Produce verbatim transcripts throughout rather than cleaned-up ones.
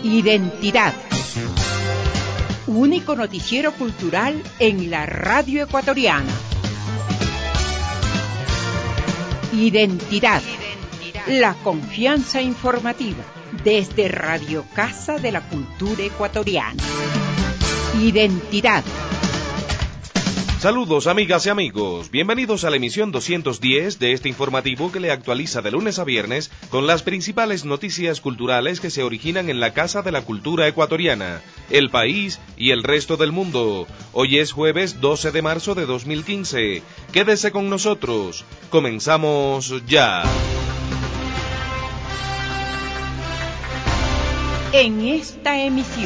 Identidad. Único noticiero cultural en la radio ecuatoriana. Identidad. La confianza informativa desde Radio Casa de la Cultura Ecuatoriana. Identidad. Saludos amigas y amigos, bienvenidos a la emisión doscientos diez de este informativo que le actualiza de lunes a viernes con las principales noticias culturales que se originan en la Casa de la Cultura Ecuatoriana, el país y el resto del mundo. Hoy es jueves doce de marzo de dos mil quince. Quédese con nosotros, comenzamos ya. En esta emisión,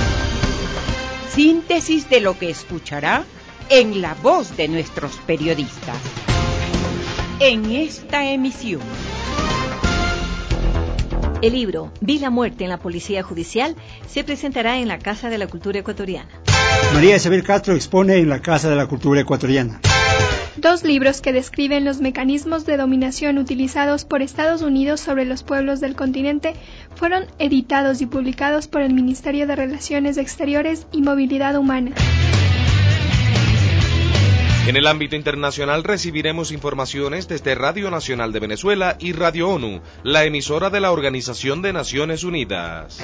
síntesis de lo que escuchará en la voz de nuestros periodistas. En esta emisión, el libro Vi la muerte en la Policía Judicial se presentará en la Casa de la Cultura Ecuatoriana. María Isabel Castro expone en la Casa de la Cultura Ecuatoriana. Dos libros que describen los mecanismos de dominación utilizados por Estados Unidos sobre los pueblos del continente fueron editados y publicados por el Ministerio de Relaciones Exteriores y Movilidad Humana. En el ámbito internacional recibiremos informaciones desde Radio Nacional de Venezuela y Radio ONU, la emisora de la Organización de Naciones Unidas.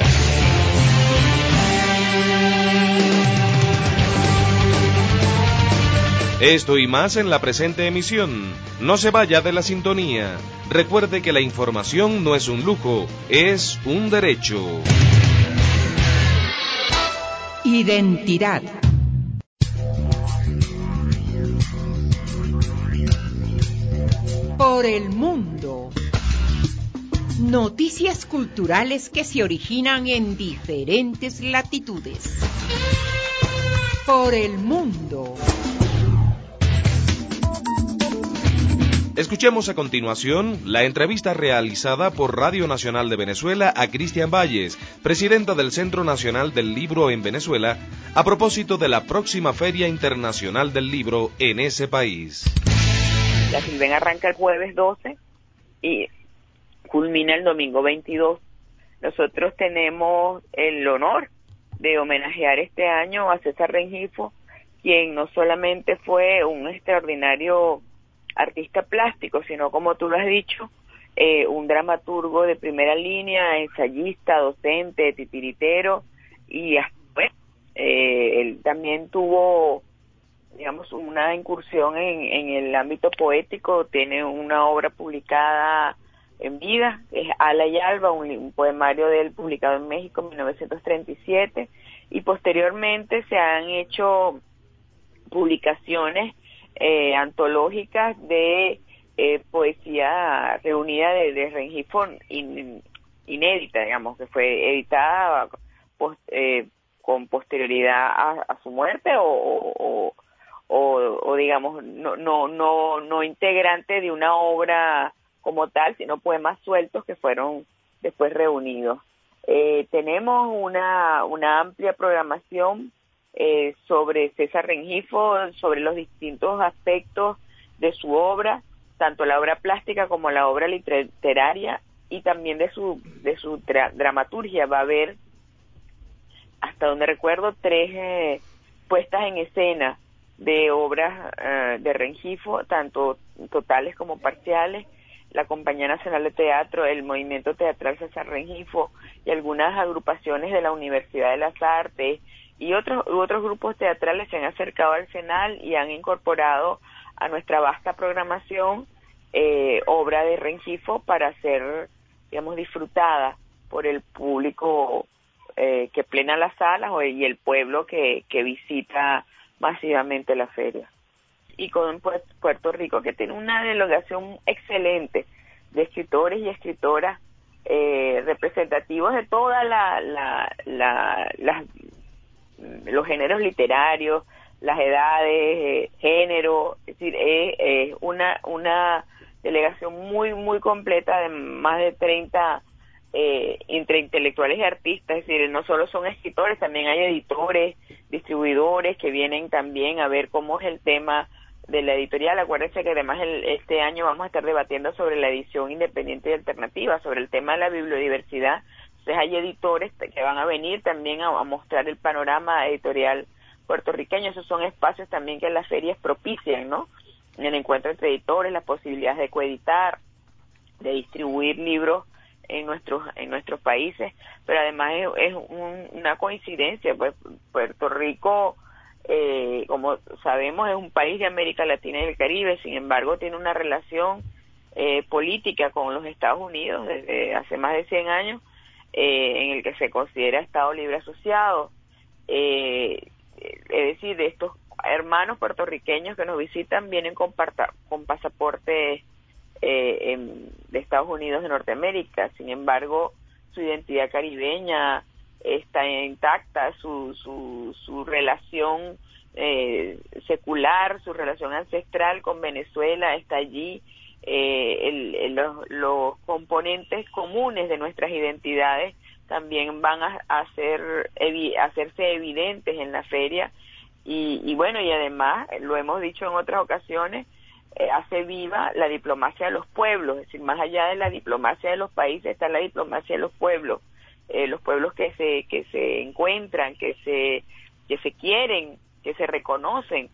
Esto y más en la presente emisión. No se vaya de la sintonía. Recuerde que la información no es un lujo, es un derecho. Identidad. Por el mundo. Noticias culturales que se originan en diferentes latitudes. Por el mundo. Escuchemos a continuación la entrevista realizada por Radio Nacional de Venezuela a Cristian Valles, presidenta del Centro Nacional del Libro en Venezuela, a propósito de la próxima Feria Internacional del Libro en ese país. La Filben arranca el jueves doce y culmina el domingo veintidós. Nosotros tenemos el honor de homenajear este año a César Rengifo, quien no solamente fue un extraordinario artista plástico, sino, como tú lo has dicho, eh, un dramaturgo de primera línea, ensayista, docente, titiritero, y bueno, eh, él también tuvo, digamos, una incursión en, en el ámbito poético. Tiene una obra publicada en vida, es Ala y Alba, un, un poemario de él publicado en México en mil novecientos treinta y siete, y posteriormente se han hecho publicaciones eh, antológicas de eh, poesía reunida de, de Rengifo in, inédita, digamos, que fue editada post, eh, con posterioridad a, a su muerte o, o O, o digamos no no no no integrante de una obra como tal, sino poemas sueltos que fueron después reunidos. Eh, tenemos una una amplia programación eh, sobre César Rengifo, sobre los distintos aspectos de su obra, tanto la obra plástica como la obra literaria, y también de su de su tra- dramaturgia. Va a haber, hasta donde recuerdo, tres eh, puestas en escena de obras uh, de Rengifo, tanto totales como parciales. La Compañía Nacional de Teatro, el Movimiento Teatral César Rengifo y algunas agrupaciones de la Universidad de las Artes y otros otros grupos teatrales se han acercado al CENAL y han incorporado a nuestra vasta programación eh, obra de Rengifo para ser, digamos, disfrutada por el público eh, que plena las salas y el pueblo que, que visita masivamente la feria. Y con Puerto Rico, que tiene una delegación excelente de escritores y escritoras eh, representativos de toda la, la, la, la los géneros literarios, las edades, eh, género, es decir, es eh, eh, una una delegación muy muy completa de más de treinta eh, entre intelectuales y artistas. Es decir, no solo son escritores, también hay editores, distribuidores que vienen también a ver cómo es el tema de la editorial. Acuérdense que además el, este año vamos a estar debatiendo sobre la edición independiente y alternativa, sobre el tema de la bibliodiversidad, Entonces hay editores que van a venir también a, a mostrar el panorama editorial puertorriqueño. Esos son espacios también que las ferias propician, ¿no? En el encuentro entre editores, las posibilidades de coeditar, de distribuir libros en nuestros en nuestros países, pero además es, es un, una coincidencia, pues Puerto Rico, eh, como sabemos, es un país de América Latina y del Caribe, sin embargo tiene una relación eh, política con los Estados Unidos desde hace más de cien años, eh, en el que se considera Estado Libre Asociado, eh, es decir, de estos hermanos puertorriqueños que nos visitan vienen con, parta, con pasaportes eh, en, de Estados Unidos de Norteamérica. Sin embargo, su identidad caribeña está intacta, su su, su relación eh, secular, su relación ancestral con Venezuela está allí. Eh, el, el, los, los componentes comunes de nuestras identidades también van a, a, hacer, evi, a hacerse evidentes en la feria. Y, y bueno, y además, lo hemos dicho en otras ocasiones, eh, hace viva la diplomacia de los pueblos, es decir, más allá de la diplomacia de los países está la diplomacia de los pueblos, eh, los pueblos que se que se encuentran, que se que se quieren, que se reconocen.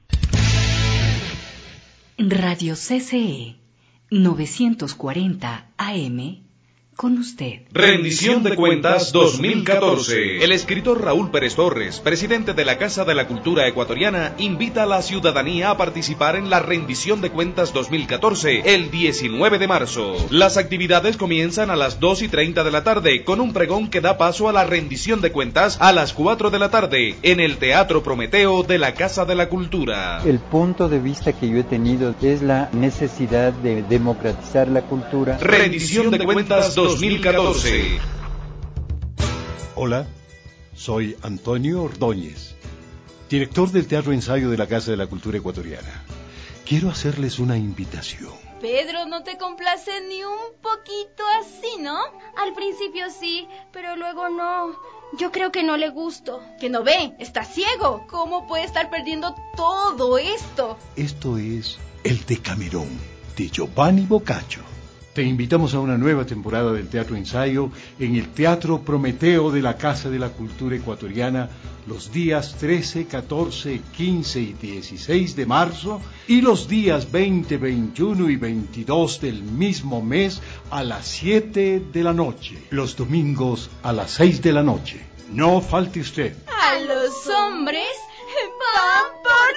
Radio C C E novecientos cuarenta A M con usted. Rendición de Cuentas dos mil catorce. El escritor Raúl Pérez Torres, presidente de la Casa de la Cultura Ecuatoriana, invita a la ciudadanía a participar en la Rendición de Cuentas dos mil catorce el diecinueve de marzo. Las actividades comienzan a las dos y treinta de la tarde con un pregón que da paso a la rendición de cuentas a las cuatro de la tarde en el Teatro Prometeo de la Casa de la Cultura. El punto de vista que yo he tenido es la necesidad de democratizar la cultura. Rendición de Cuentas dos mil catorce. Hola, soy Antonio Ordóñez, director del Teatro Ensayo de la Casa de la Cultura Ecuatoriana. Quiero hacerles una invitación. Pedro, no te complace ni un poquito así, ¿no? Al principio sí, pero luego no. Yo creo que no le gusto. Que no ve, está ciego. ¿Cómo puede estar perdiendo todo esto? Esto es El Decamerón, de Giovanni Boccaccio. Te invitamos a una nueva temporada del Teatro Ensayo en el Teatro Prometeo de la Casa de la Cultura Ecuatoriana los días trece, catorce, quince y dieciséis de marzo y los días veinte, veintiuno y veintidós del mismo mes a las siete de la noche. Los domingos a las seis de la noche. No falte usted. A los hombres van por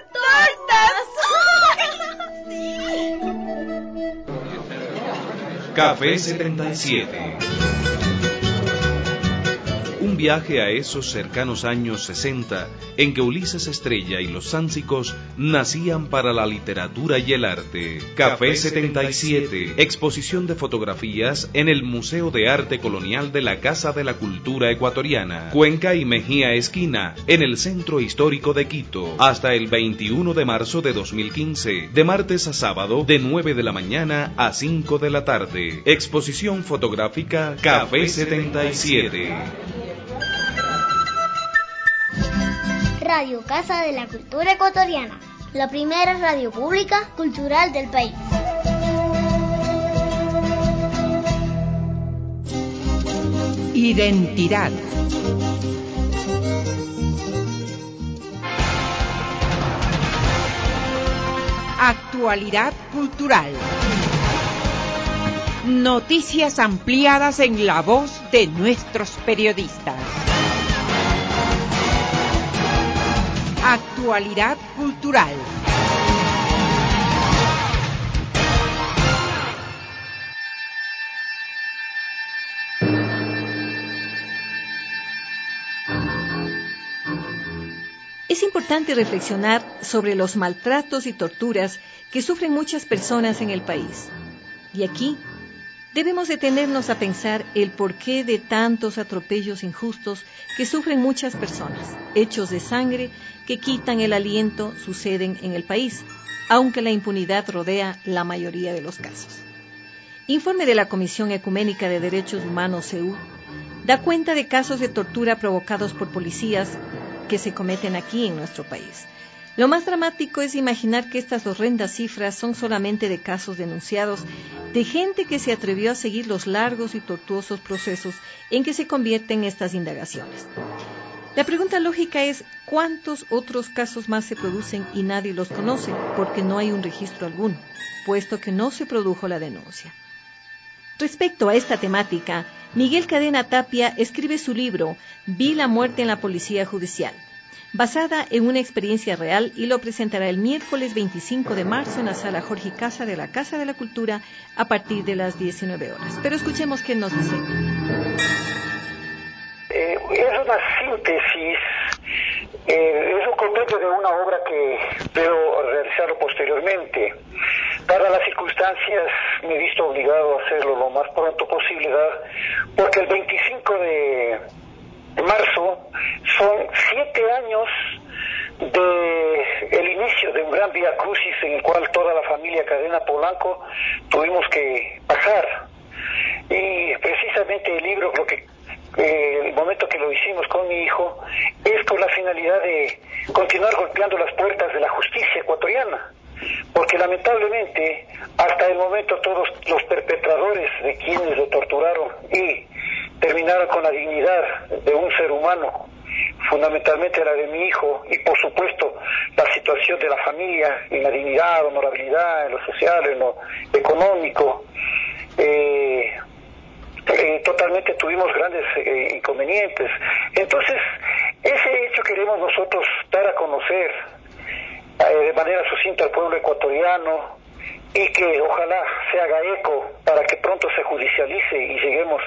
tortas. Café setenta y siete. Un viaje a esos cercanos años sesenta en que Ulises Estrella y los Sánsicos nacían para la literatura y el arte. Café setenta y siete, exposición de fotografías en el Museo de Arte Colonial de la Casa de la Cultura Ecuatoriana, Cuenca y Mejía Esquina, en el Centro Histórico de Quito, hasta el veintiuno de marzo de dos mil quince, de martes a sábado, de nueve de la mañana a cinco de la tarde. Exposición fotográfica Café setenta y siete. Radio Casa de la Cultura Ecuatoriana, la primera radio pública cultural del país. Identidad. Actualidad cultural. Noticias ampliadas en la voz de nuestros periodistas. Actualidad cultural. Es importante reflexionar sobre los maltratos y torturas que sufren muchas personas en el país. Y aquí debemos detenernos a pensar el porqué de tantos atropellos injustos que sufren muchas personas. Hechos de sangre que quitan el aliento suceden en el país, aunque la impunidad rodea la mayoría de los casos. Informe de la Comisión Ecuménica de Derechos Humanos, C E U, da cuenta de casos de tortura provocados por policías que se cometen aquí en nuestro país. Lo más dramático es imaginar que estas horrendas cifras son solamente de casos denunciados, de gente que se atrevió a seguir los largos y tortuosos procesos en que se convierten estas indagaciones. La pregunta lógica es, ¿cuántos otros casos más se producen y nadie los conoce? Porque no hay un registro alguno, puesto que no se produjo la denuncia. Respecto a esta temática, Miguel Cadena Tapia escribe su libro Vi la muerte en la Policía Judicial, basada en una experiencia real, y lo presentará el miércoles veinticinco de marzo en la Sala Jorge Casa de la Casa de la Cultura a partir de las diecinueve horas. Pero escuchemos qué nos dice. Eh, es una síntesis, eh, es un compendio de una obra que debo realizarlo posteriormente. Dadas las circunstancias, me he visto obligado a hacerlo lo más pronto posible, porque el veinticinco de marzo son siete años de el inicio de un gran vía crucis en el cual toda la familia Cadena Polanco tuvimos que pasar. Y precisamente el libro, lo que eh, el momento que lo hicimos con mi hijo, es con la finalidad de continuar golpeando las puertas de la justicia ecuatoriana, porque lamentablemente hasta el momento todos los perpetradores de quienes lo torturaron y terminaron con la dignidad de un ser humano, fundamentalmente la de mi hijo, y por supuesto la situación de la familia en la dignidad, honorabilidad, en lo social, en lo económico, eh, eh, totalmente tuvimos grandes eh, inconvenientes. Entonces ese hecho queremos nosotros dar a conocer eh, de manera sucinta al pueblo ecuatoriano, y que ojalá se haga eco para que pronto se judicialice y lleguemos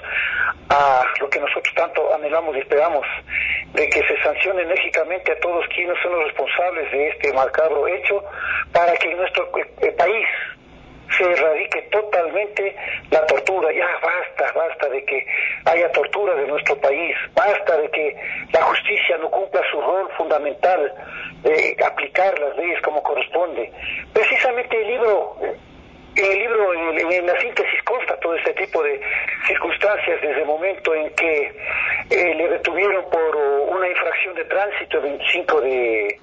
a lo que nosotros tanto anhelamos y esperamos, de que se sancione enérgicamente a todos quienes son los responsables de este macabro hecho, para que en nuestro eh, país se erradique totalmente la tortura. Ya basta, basta de que haya tortura en nuestro país, basta de que la justicia no cumpla su rol fundamental de aplicar las leyes como corresponde. Precisamente el libro, en el libro, en, en la síntesis consta todo este tipo de circunstancias, desde el momento en que eh, le detuvieron por una infracción de tránsito el veinticinco de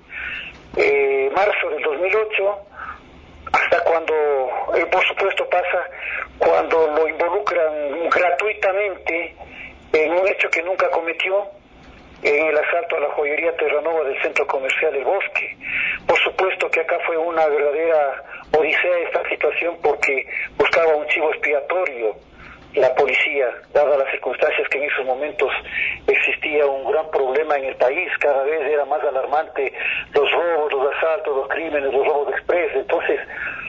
eh, marzo del dos mil ocho, hasta cuando, eh, por supuesto, pasa cuando lo involucran gratuitamente en un hecho que nunca cometió, en el asalto a la joyería Terranova del centro comercial El Bosque. Por supuesto que acá fue una verdadera odisea esta situación, porque buscaba un chivo expiatorio la policía, dadas las circunstancias que en esos momentos existía un gran problema en el país. Cada vez era más alarmante los robos, los asaltos, los crímenes, los robos express. Entonces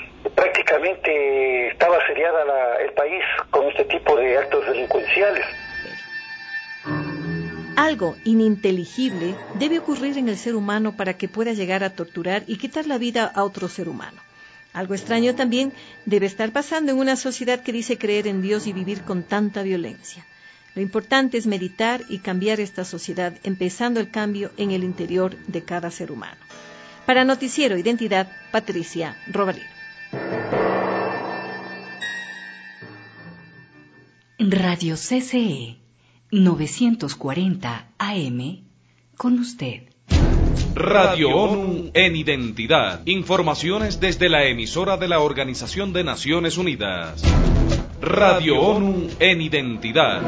prácticamente estaba asediada la, el país con este tipo de actos delincuenciales. Algo ininteligible debe ocurrir en el ser humano para que pueda llegar a torturar y quitar la vida a otro ser humano. Algo extraño también debe estar pasando en una sociedad que dice creer en Dios y vivir con tanta violencia. Lo importante es meditar y cambiar esta sociedad, empezando el cambio en el interior de cada ser humano. Para Noticiero Identidad, Patricia Robalino. Radio C C E novecientos cuarenta A M, con usted. Radio ONU en Identidad. Informaciones desde la emisora de la Organización de Naciones Unidas. Radio ONU en Identidad.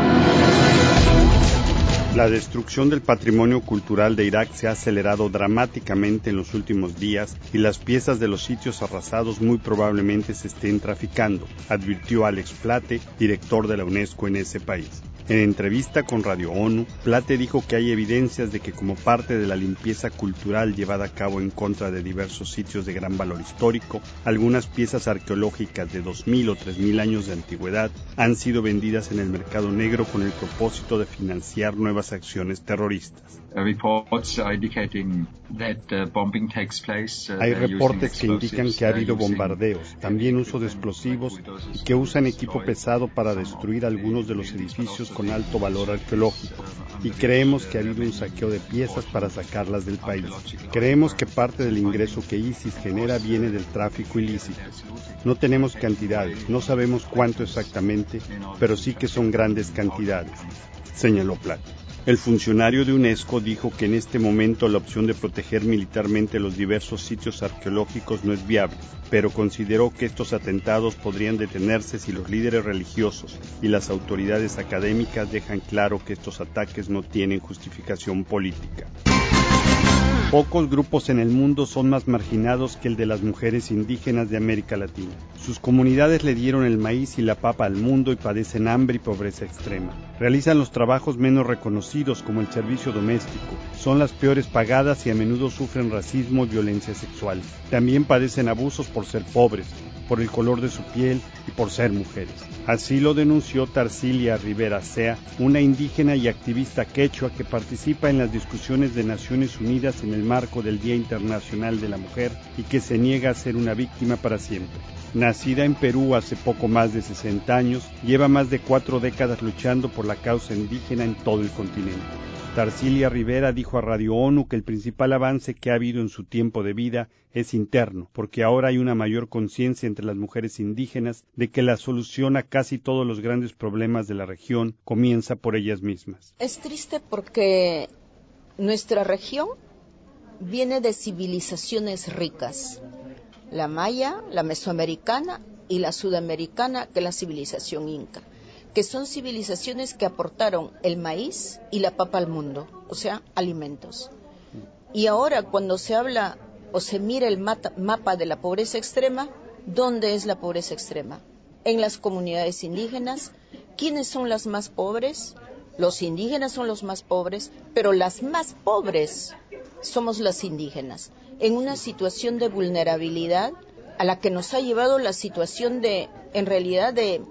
La destrucción del patrimonio cultural de Irak se ha acelerado dramáticamente en los últimos días y las piezas de los sitios arrasados muy probablemente se estén traficando, advirtió Alex Plate, director de la UNESCO en ese país. En entrevista con Radio ONU, Plate dijo que hay evidencias de que como parte de la limpieza cultural llevada a cabo en contra de diversos sitios de gran valor histórico, algunas piezas arqueológicas de dos mil o tres mil años de antigüedad han sido vendidas en el mercado negro con el propósito de financiar nuevas acciones terroristas. Hay reportes que indican que ha habido bombardeos, también uso de explosivos y que usan equipo pesado para destruir algunos de los edificios con alto valor arqueológico, y creemos que ha habido un saqueo de piezas para sacarlas del país. Creemos que parte del ingreso que ISIS genera viene del tráfico ilícito. No tenemos cantidades, no sabemos cuánto exactamente, pero sí que son grandes cantidades, señaló Plata. El funcionario de UNESCO dijo que en este momento la opción de proteger militarmente los diversos sitios arqueológicos no es viable, pero consideró que estos atentados podrían detenerse si los líderes religiosos y las autoridades académicas dejan claro que estos ataques no tienen justificación política. Pocos grupos en el mundo son más marginados que el de las mujeres indígenas de América Latina. Sus comunidades le dieron el maíz y la papa al mundo y padecen hambre y pobreza extrema. Realizan los trabajos menos reconocidos como el servicio doméstico. Son las peores pagadas y a menudo sufren racismo y violencia sexual. También padecen abusos por ser pobres, por el color de su piel y por ser mujeres. Así lo denunció Tarsilia Rivera Sea, una indígena y activista quechua que participa en las discusiones de Naciones Unidas en el marco del Día Internacional de la Mujer y que se niega a ser una víctima para siempre. Nacida en Perú hace poco más de sesenta años, lleva más de cuatro décadas luchando por la causa indígena en todo el continente. Tarsilia Rivera dijo a Radio ONU que el principal avance que ha habido en su tiempo de vida es interno, porque ahora hay una mayor conciencia entre las mujeres indígenas de que la solución a casi todos los grandes problemas de la región comienza por ellas mismas. Es triste porque nuestra región viene de civilizaciones ricas, la maya, la mesoamericana y la sudamericana, que es la civilización inca, que son civilizaciones que aportaron el maíz y la papa al mundo, o sea, alimentos. Y ahora cuando se habla o se mira el mata, mapa de la pobreza extrema, ¿dónde es la pobreza extrema? En las comunidades indígenas. ¿Quiénes son las más pobres? Los indígenas son los más pobres, pero las más pobres somos las indígenas, en una situación de vulnerabilidad a la que nos ha llevado la situación de, en realidad, de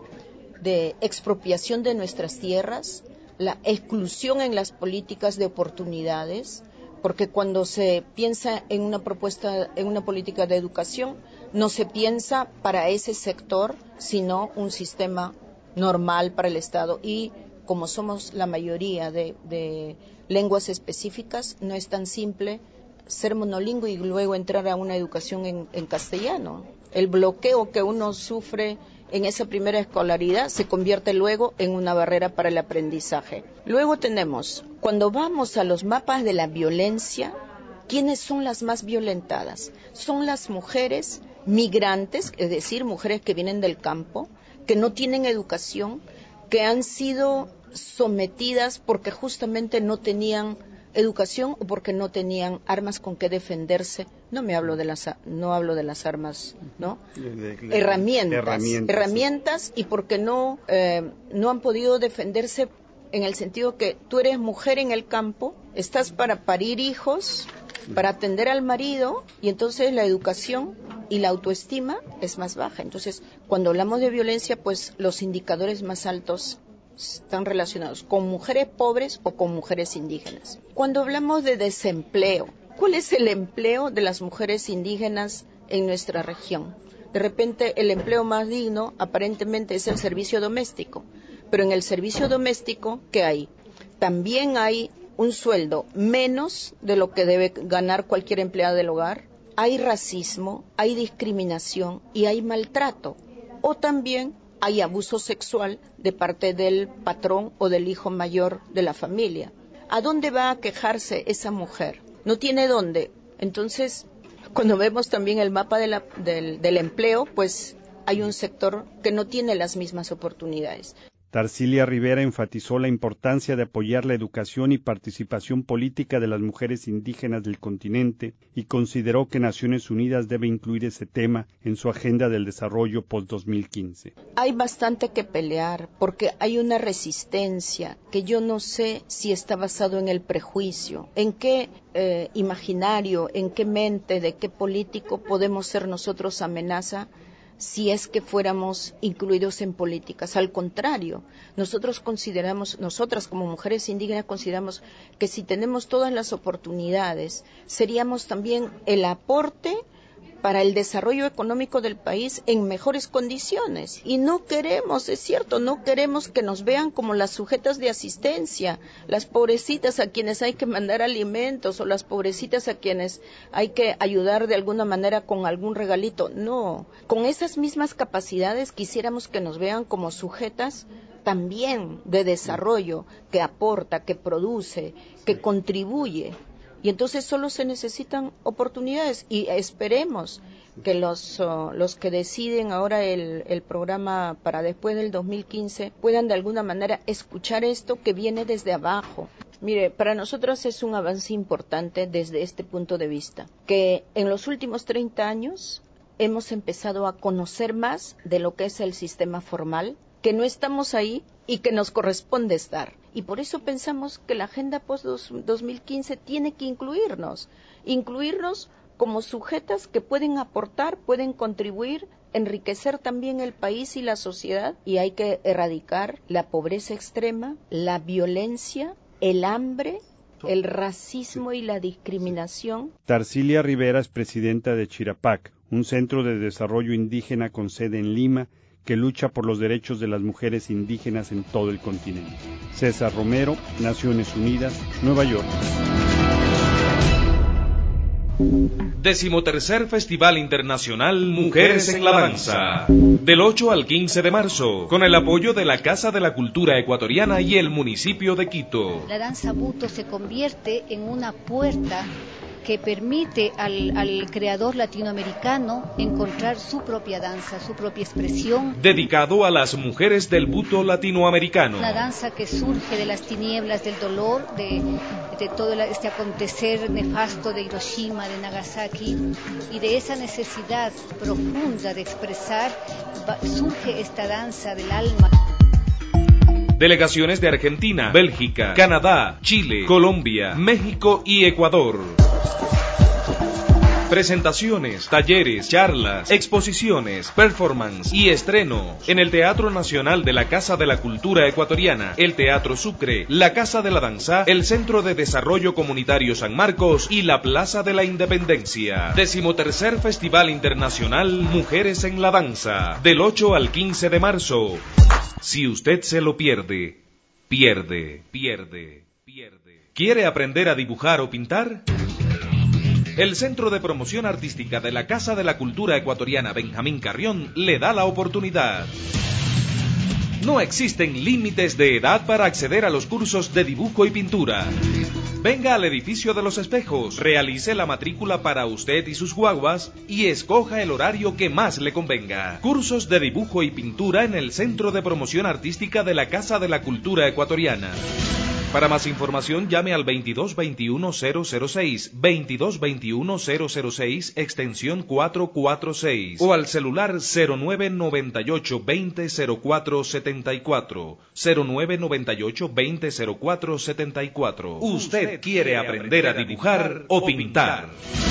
de expropiación de nuestras tierras, la exclusión en las políticas de oportunidades, porque cuando se piensa en una propuesta, en una política de educación, no se piensa para ese sector, sino un sistema normal para el Estado. Y como somos la mayoría de, de lenguas específicas, no es tan simple ser monolingüe y luego entrar a una educación en, en castellano. El bloqueo que uno sufre en esa primera escolaridad se convierte luego en una barrera para el aprendizaje. Luego tenemos, cuando vamos a los mapas de la violencia, ¿quiénes son las más violentadas? Son las mujeres migrantes, es decir, mujeres que vienen del campo, que no tienen educación, que han sido sometidas porque justamente no tenían educación o porque no tenían armas con que defenderse. No me hablo de las no hablo de las armas, ¿no? De, de, herramientas, herramientas, herramientas sí. Y porque no eh, no han podido defenderse en el sentido que tú eres mujer en el campo, estás para parir hijos, para atender al marido, y entonces la educación y la autoestima es más baja. Entonces, cuando hablamos de violencia, pues los indicadores más altos están relacionados con mujeres pobres o con mujeres indígenas. Cuando hablamos de desempleo, ¿cuál es el empleo de las mujeres indígenas en nuestra región? De repente el empleo más digno aparentemente es el servicio doméstico, pero en el servicio doméstico, ¿qué hay? También hay un sueldo menos de lo que debe ganar cualquier empleada del hogar, hay racismo, hay discriminación y hay maltrato, o también hay abuso sexual de parte del patrón o del hijo mayor de la familia. ¿A dónde va a quejarse esa mujer? No tiene dónde. Entonces, cuando vemos también el mapa de la, del, del empleo, pues hay un sector que no tiene las mismas oportunidades. Tarsilia Rivera enfatizó la importancia de apoyar la educación y participación política de las mujeres indígenas del continente y consideró que Naciones Unidas debe incluir ese tema en su agenda del desarrollo post dos mil quince. Hay bastante que pelear porque hay una resistencia que yo no sé si está basado en el prejuicio, en qué eh, imaginario, en qué mente, de qué político podemos ser nosotros amenaza si es que fuéramos incluidos en políticas. Al contrario, nosotros consideramos, nosotras como mujeres indígenas consideramos que si tenemos todas las oportunidades, seríamos también el aporte para el desarrollo económico del país en mejores condiciones. Y no queremos, es cierto, no queremos que nos vean como las sujetas de asistencia, las pobrecitas a quienes hay que mandar alimentos o las pobrecitas a quienes hay que ayudar de alguna manera con algún regalito. No, con esas mismas capacidades quisiéramos que nos vean como sujetas también de desarrollo, que aporta, que produce, que contribuye. Y entonces solo se necesitan oportunidades y esperemos que los, uh, los que deciden ahora el, el programa para después del dos mil quince puedan de alguna manera escuchar esto que viene desde abajo. Mire, para nosotros es un avance importante desde este punto de vista, que en los últimos treinta años hemos empezado a conocer más de lo que es el sistema formal, que no estamos ahí y que nos corresponde estar. Y por eso pensamos que la Agenda Post dos mil quince tiene que incluirnos, incluirnos como sujetas que pueden aportar, pueden contribuir, enriquecer también el país y la sociedad, y hay que erradicar la pobreza extrema, la violencia, el hambre, el racismo y la discriminación. Tarsilia Rivera es presidenta de Chirapac, un centro de desarrollo indígena con sede en Lima, que lucha por los derechos de las mujeres indígenas en todo el continente. César Romero, Naciones Unidas, Nueva York. Decimotercer Festival Internacional Mujeres en la Danza, del ocho al quince de marzo, con el apoyo de la Casa de la Cultura Ecuatoriana y el municipio de Quito. La danza buto se convierte en una puerta que permite al, al creador latinoamericano encontrar su propia danza, su propia expresión. Dedicado a las mujeres del buto latinoamericano. Una danza que surge de las tinieblas del dolor, de, de todo este acontecer nefasto de Hiroshima, de Nagasaki, y de esa necesidad profunda de expresar, va, surge esta danza del alma. Delegaciones de Argentina, Bélgica, Canadá, Chile, Colombia, México y Ecuador. Presentaciones, talleres, charlas, exposiciones, performance y estreno en el Teatro Nacional de la Casa de la Cultura Ecuatoriana, el Teatro Sucre, la Casa de la Danza, el Centro de Desarrollo Comunitario San Marcos y la Plaza de la Independencia. Decimotercer Festival Internacional Mujeres en la Danza, del ocho al quince de marzo. Si usted se lo pierde, pierde, pierde, pierde. ¿Quiere aprender a dibujar o pintar? El Centro de Promoción Artística de la Casa de la Cultura Ecuatoriana Benjamín Carrión le da la oportunidad. No existen límites de edad para acceder a los cursos de dibujo y pintura. Venga al Edificio de los Espejos, realice la matrícula para usted y sus guaguas y escoja el horario que más le convenga. Cursos de dibujo y pintura en el Centro de Promoción Artística de la Casa de la Cultura Ecuatoriana. Para más información llame al veintidós veintiuno cero cero seis, veintidós veintiuno cero cero seis, extensión cuatrocientos cuarenta y seis o al celular cero nueve noventa y ocho veinte cero cuatro setenta y cuatro, cero nueve noventa y ocho veinte cero cuatro setenta y cuatro. Usted quiere aprender a dibujar o pintar.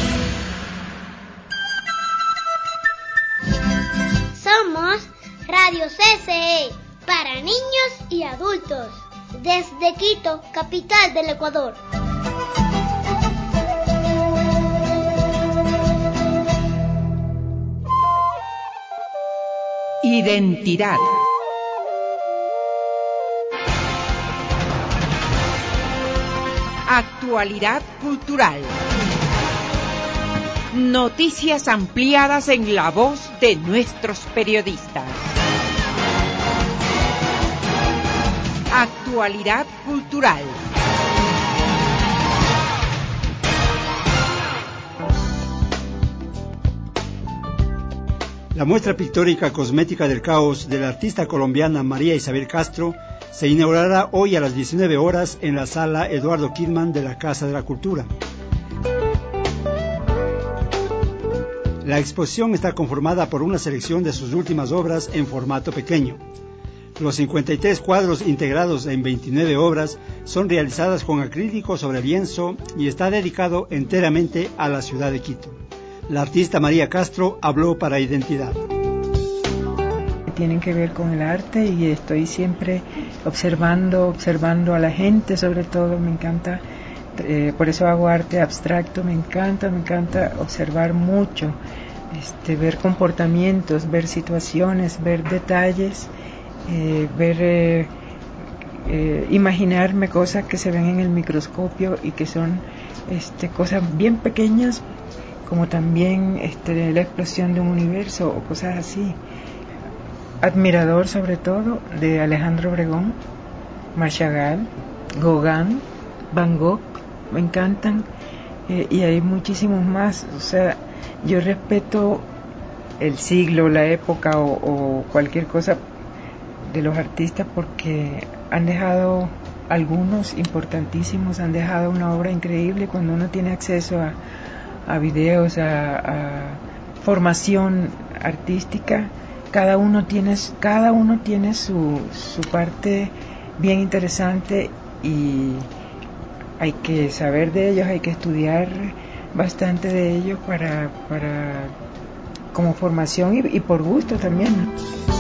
Somos Radio C C E para niños y adultos. Desde Quito, capital del Ecuador. Identidad. Actualidad cultural. Noticias ampliadas en la voz de nuestros periodistas. Actualidad cultural. La muestra pictórica Cosmética del Caos de la artista colombiana María Isabel Castro se inaugurará hoy a las diecinueve horas en la sala Eduardo Kidman de la Casa de la Cultura. La exposición está conformada por una selección de sus últimas obras en formato pequeño. Los cincuenta y tres cuadros integrados en veintinueve obras son realizadas con acrílico sobre lienzo y está dedicado enteramente a la ciudad de Quito. La artista María Castro habló para Identidad. Tienen que ver con el arte y estoy siempre observando, observando a la gente, sobre todo me encanta, eh, por eso hago arte abstracto, me encanta, me encanta observar mucho, este, ver comportamientos, ver situaciones, ver detalles. Eh, ver, eh, eh, imaginarme cosas que se ven en el microscopio y que son este, cosas bien pequeñas, como también este, la explosión de un universo o cosas así. admirador sobre todo de Alejandro Obregón, Marchagall, Gauguin, Van Gogh, me encantan, eh, y hay muchísimos más. O sea, yo respeto el siglo, la época o, o cualquier cosa de los artistas porque han dejado, algunos importantísimos, han dejado una obra increíble. Cuando uno tiene acceso a, a videos, a, a formación artística, cada uno tiene, cada uno tiene su, su parte bien interesante y hay que saber de ellos, hay que estudiar bastante de ellos para, para como formación y, y por gusto también, ¿no?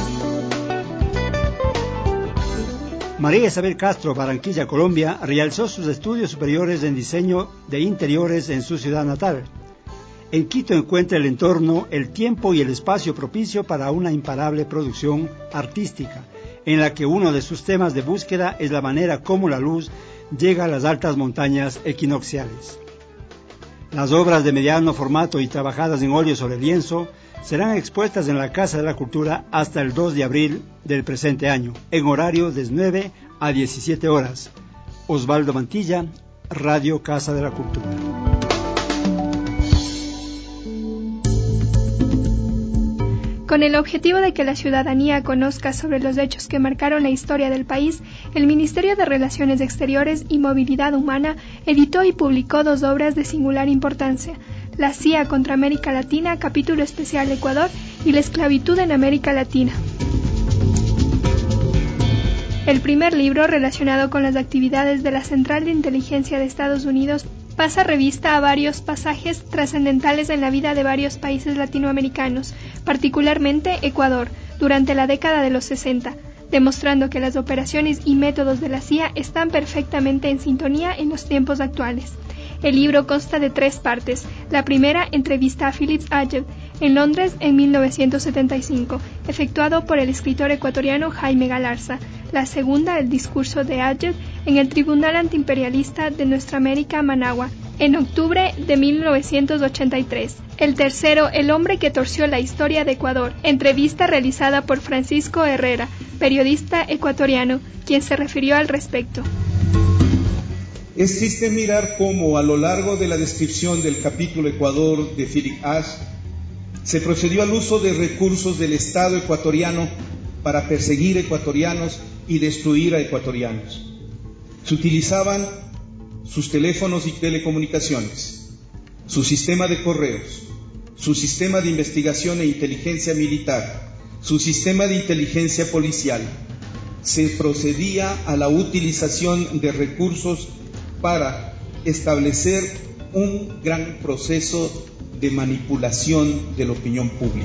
María Isabel Castro, Barranquilla, Colombia, realizó sus estudios superiores en diseño de interiores en su ciudad natal. En Quito encuentra el entorno, el tiempo y el espacio propicio para una imparable producción artística, en la que uno de sus temas de búsqueda es la manera como la luz llega a las altas montañas equinocciales. Las obras de mediano formato y trabajadas en óleo sobre lienzo serán expuestas en la Casa de la Cultura hasta el dos de abril del presente año, en horario de nueve a diecisiete horas. Osvaldo Mantilla, Radio Casa de la Cultura. Con el objetivo de que la ciudadanía conozca sobre los hechos que marcaron la historia del país, el Ministerio de Relaciones Exteriores y Movilidad Humana editó y publicó dos obras de singular importancia: La C I A contra América Latina, capítulo especial Ecuador, y La esclavitud en América Latina. El primer libro, relacionado con las actividades de la Central de Inteligencia de Estados Unidos, pasa revista a varios pasajes trascendentales en la vida de varios países latinoamericanos, particularmente Ecuador, durante la década de los sesenta, demostrando que las operaciones y métodos de la C I A están perfectamente en sintonía en los tiempos actuales. El libro consta de tres partes. La primera, entrevista a Phillips Aged, en Londres en mil novecientos setenta y cinco, efectuado por el escritor ecuatoriano Jaime Galarza. La segunda, el discurso de Aged en el Tribunal Antiimperialista de Nuestra América, Managua, en octubre de mil novecientos ochenta y tres. El tercero, El hombre que torció la historia de Ecuador, entrevista realizada por Francisco Herrera, periodista ecuatoriano, quien se refirió al respecto. Es triste mirar cómo a lo largo de la descripción del capítulo Ecuador de Philip Ash se procedió al uso de recursos del Estado ecuatoriano para perseguir ecuatorianos y destruir a ecuatorianos. Se utilizaban sus teléfonos y telecomunicaciones, su sistema de correos, su sistema de investigación e inteligencia militar, su sistema de inteligencia policial. Se procedía a la utilización de recursos para establecer un gran proceso de manipulación de la opinión pública.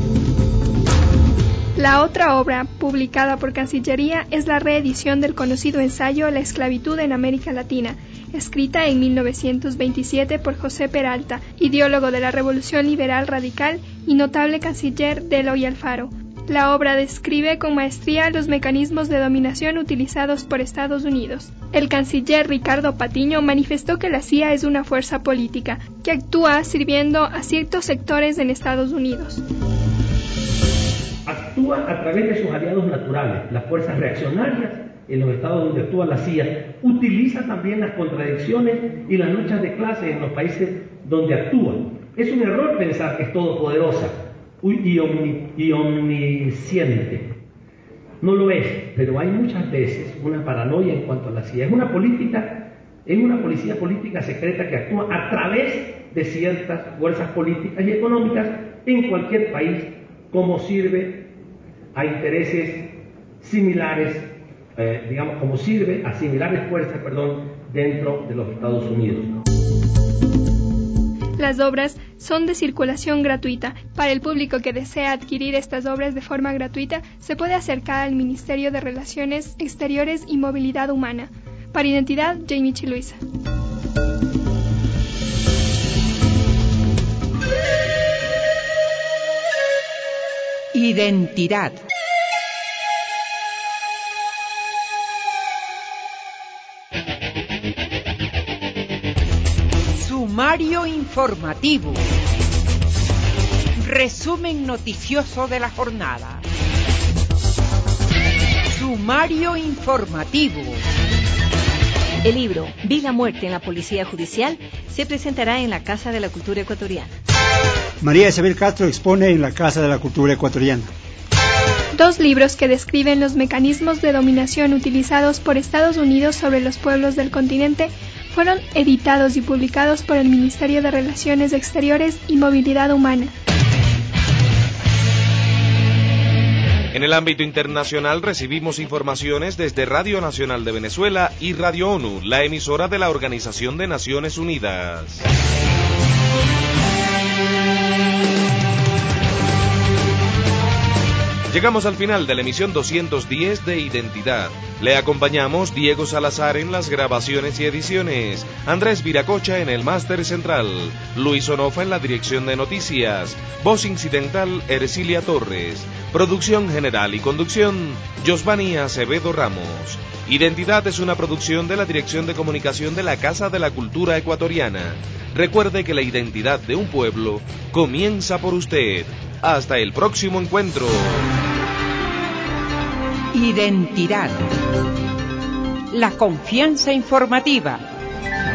La otra obra, publicada por Cancillería, es la reedición del conocido ensayo La esclavitud en América Latina, escrita en mil novecientos veintisiete por José Peralta, ideólogo de la Revolución Liberal Radical y notable canciller de Eloy Alfaro. La obra describe con maestría los mecanismos de dominación utilizados por Estados Unidos. El canciller Ricardo Patiño manifestó que la C I A es una fuerza política que actúa sirviendo a ciertos sectores en Estados Unidos. Actúa a través de sus aliados naturales, las fuerzas reaccionarias en los estados donde actúa la C I A. Utiliza también las contradicciones y las luchas de clase en los países donde actúa. Es un error pensar que es todopoderosa y, omni, y omnisciente. No lo es, pero hay muchas veces una paranoia en cuanto a la C I A. Es una política, es una policía política secreta que actúa a través de ciertas fuerzas políticas y económicas en cualquier país, como sirve a intereses similares, eh, digamos, como sirve a similares fuerzas, perdón, dentro de los Estados Unidos. Las obras son de circulación gratuita. Para el público que desea adquirir estas obras de forma gratuita, se puede acercar al Ministerio de Relaciones Exteriores y Movilidad Humana. Para Identidad, Jamie Chiluisa. Identidad. Sumario informativo. Resumen noticioso de la jornada. Sumario informativo. El libro Vida o Muerte en la Policía Judicial se presentará en la Casa de la Cultura Ecuatoriana. María Isabel Castro expone en la Casa de la Cultura Ecuatoriana. Dos libros que describen los mecanismos de dominación utilizados por Estados Unidos sobre los pueblos del continente fueron editados y publicados por el Ministerio de Relaciones Exteriores y Movilidad Humana. En el ámbito internacional recibimos informaciones desde Radio Nacional de Venezuela y Radio ONU, la emisora de la Organización de Naciones Unidas. Llegamos al final de la emisión doscientos diez de Identidad. Le acompañamos Diego Salazar en las grabaciones y ediciones, Andrés Viracocha en el máster central, Luis Onofa en la dirección de noticias, voz incidental Ercilia Torres, producción general y conducción Josvani Acevedo Ramos. Identidad es una producción de la Dirección de Comunicación de la Casa de la Cultura Ecuatoriana. Recuerde que la identidad de un pueblo comienza por usted. Hasta el próximo encuentro. Identidad. La confianza informativa.